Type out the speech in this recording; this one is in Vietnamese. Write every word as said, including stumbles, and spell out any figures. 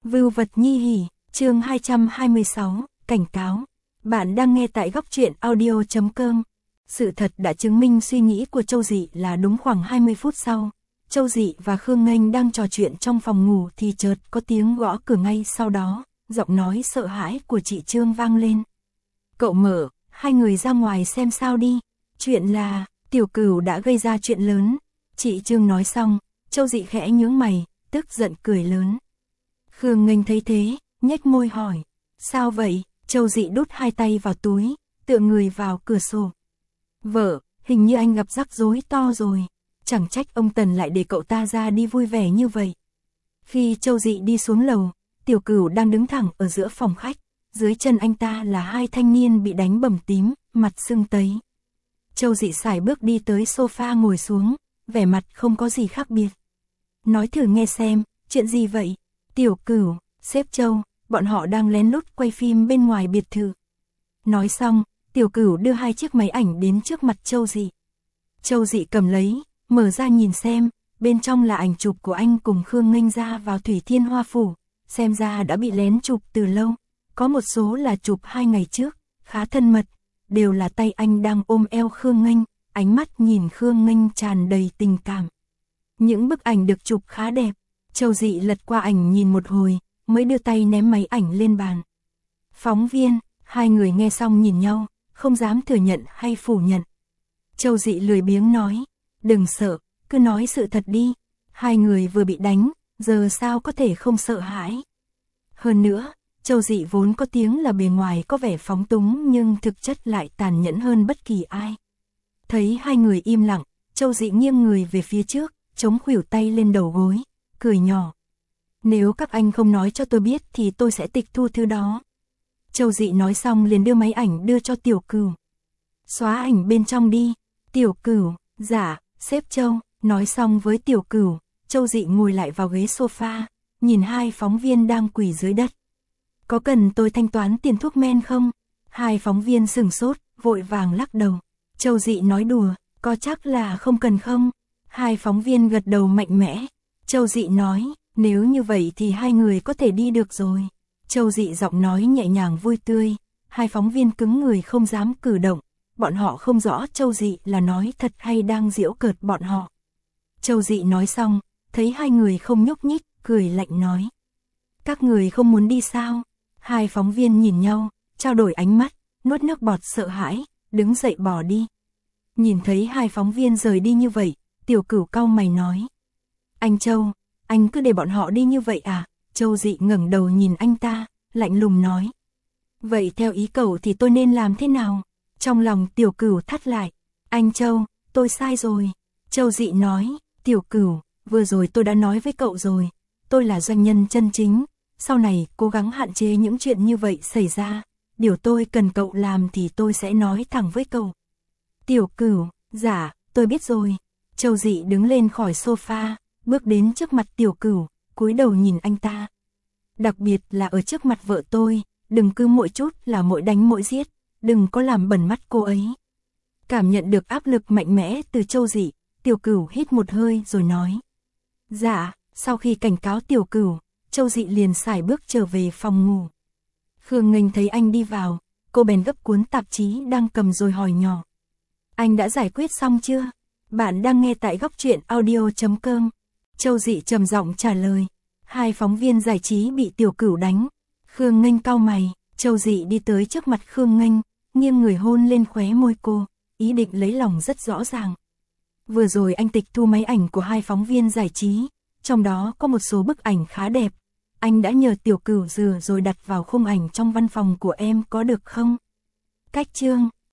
Vưu vật nhi hỉ, chương hai trăm hai mươi sáu, cảnh cáo. Bạn đang nghe tại góc truyện audio chấm com. Sự thật đã chứng minh suy nghĩ của Châu Dị là đúng. Khoảng hai mươi phút sau, Châu Dị và Khương Nghênh đang trò chuyện trong phòng ngủ thì chợt có tiếng gõ cửa, ngay sau đó, giọng nói sợ hãi của chị Trương vang lên. Cậu mở, hai người ra ngoài xem sao đi. Chuyện là, Tiểu Cửu đã gây ra chuyện lớn. Chị Trương nói xong, Châu Dị khẽ nhướng mày, tức giận cười lớn. Khương Nghênh thấy thế, nhếch môi hỏi. Sao vậy? Châu Dị đút hai tay vào túi, tựa người vào cửa sổ. Vợ, hình như anh gặp rắc rối to rồi. Chẳng trách ông Tần lại để cậu ta ra đi vui vẻ như vậy. Khi Châu Dị đi xuống lầu, Tiểu Cửu đang đứng thẳng ở giữa phòng khách. Dưới chân anh ta là hai thanh niên bị đánh bầm tím, mặt sưng tấy. Châu Dị sải bước đi tới sofa ngồi xuống, vẻ mặt không có gì khác biệt. Nói thử nghe xem, chuyện gì vậy? Tiểu Cửu, sếp Châu, bọn họ đang lén lút quay phim bên ngoài biệt thự. Nói xong, Tiểu Cửu đưa hai chiếc máy ảnh đến trước mặt Châu Dị. Châu Dị cầm lấy, mở ra nhìn xem, bên trong là ảnh chụp của anh cùng Khương Nghênh ra vào Thủy Thiên Hoa Phủ, xem ra đã bị lén chụp từ lâu. Có một số là chụp hai ngày trước, khá thân mật, đều là tay anh đang ôm eo Khương Nghênh, ánh mắt nhìn Khương Nghênh tràn đầy tình cảm. Những bức ảnh được chụp khá đẹp. Châu Dị lật qua ảnh nhìn một hồi, mới đưa tay ném máy ảnh lên bàn. Phóng viên, hai người nghe xong nhìn nhau, không dám thừa nhận hay phủ nhận. Châu Dị lười biếng nói, đừng sợ, cứ nói sự thật đi. Hai người vừa bị đánh, giờ sao có thể không sợ hãi. Hơn nữa, Châu Dị vốn có tiếng là bề ngoài có vẻ phóng túng nhưng thực chất lại tàn nhẫn hơn bất kỳ ai. Thấy hai người im lặng, Châu Dị nghiêng người về phía trước, chống khuỷu tay lên đầu gối, cười nhỏ. Nếu các anh không nói cho tôi biết thì tôi sẽ tịch thu thứ đó. Châu Dị nói xong liền đưa máy ảnh đưa cho Tiểu Cửu. Xóa ảnh bên trong đi. Tiểu Cửu, dạ, sếp Châu. Nói xong với Tiểu Cửu, Châu Dị ngồi lại vào ghế sofa, nhìn hai phóng viên đang quỳ dưới đất. Có cần tôi thanh toán tiền thuốc men không? Hai phóng viên sửng sốt, vội vàng lắc đầu. Châu Dị nói đùa, có chắc là không cần không? Hai phóng viên gật đầu mạnh mẽ. Châu Dị nói, nếu như vậy thì hai người có thể đi được rồi. Châu Dị giọng nói nhẹ nhàng vui tươi. Hai phóng viên cứng người không dám cử động. Bọn họ không rõ Châu Dị là nói thật hay đang giễu cợt bọn họ. Châu Dị nói xong, thấy hai người không nhúc nhích, cười lạnh nói. Các người không muốn đi sao? Hai phóng viên nhìn nhau, trao đổi ánh mắt, nuốt nước bọt sợ hãi, đứng dậy bỏ đi. Nhìn thấy hai phóng viên rời đi như vậy, Tiểu Cửu cau mày nói. Anh Châu, anh cứ để bọn họ đi như vậy à? Châu Dị ngẩng đầu nhìn anh ta, lạnh lùng nói. Vậy theo ý cậu thì tôi nên làm thế nào? Trong lòng Tiểu Cửu thắt lại. Anh Châu, tôi sai rồi. Châu Dị nói, Tiểu Cửu, vừa rồi tôi đã nói với cậu rồi. Tôi là doanh nhân chân chính. Sau này cố gắng hạn chế những chuyện như vậy xảy ra. Điều tôi cần cậu làm thì tôi sẽ nói thẳng với cậu. Tiểu Cửu, dạ, tôi biết rồi. Châu Dị đứng lên khỏi sofa, bước đến trước mặt Tiểu Cửu, cúi đầu nhìn anh ta. Đặc biệt là ở trước mặt vợ tôi, đừng cứ mỗi chút là mỗi đánh mỗi giết, đừng có làm bẩn mắt cô ấy. Cảm nhận được áp lực mạnh mẽ từ Châu Dị, Tiểu Cửu hít một hơi rồi nói. Dạ, sau khi cảnh cáo Tiểu Cửu, Châu Dị liền sải bước trở về phòng ngủ. Khương Nghênh thấy anh đi vào, cô bèn gấp cuốn tạp chí đang cầm rồi hỏi nhỏ. Anh đã giải quyết xong chưa? Bạn đang nghe tại góc truyện audio chấm com. Châu Dị trầm giọng trả lời. Hai phóng viên giải trí bị Tiểu Cửu đánh. Khương Nghênh cau mày, Châu Dị đi tới trước mặt Khương Nghênh, nghiêng người hôn lên khóe môi cô, ý định lấy lòng rất rõ ràng. Vừa rồi anh tịch thu máy ảnh của hai phóng viên giải trí, trong đó có một số bức ảnh khá đẹp. Anh đã nhờ Tiểu Cửu rửa rồi đặt vào khung ảnh trong văn phòng của em có được không? Cách chương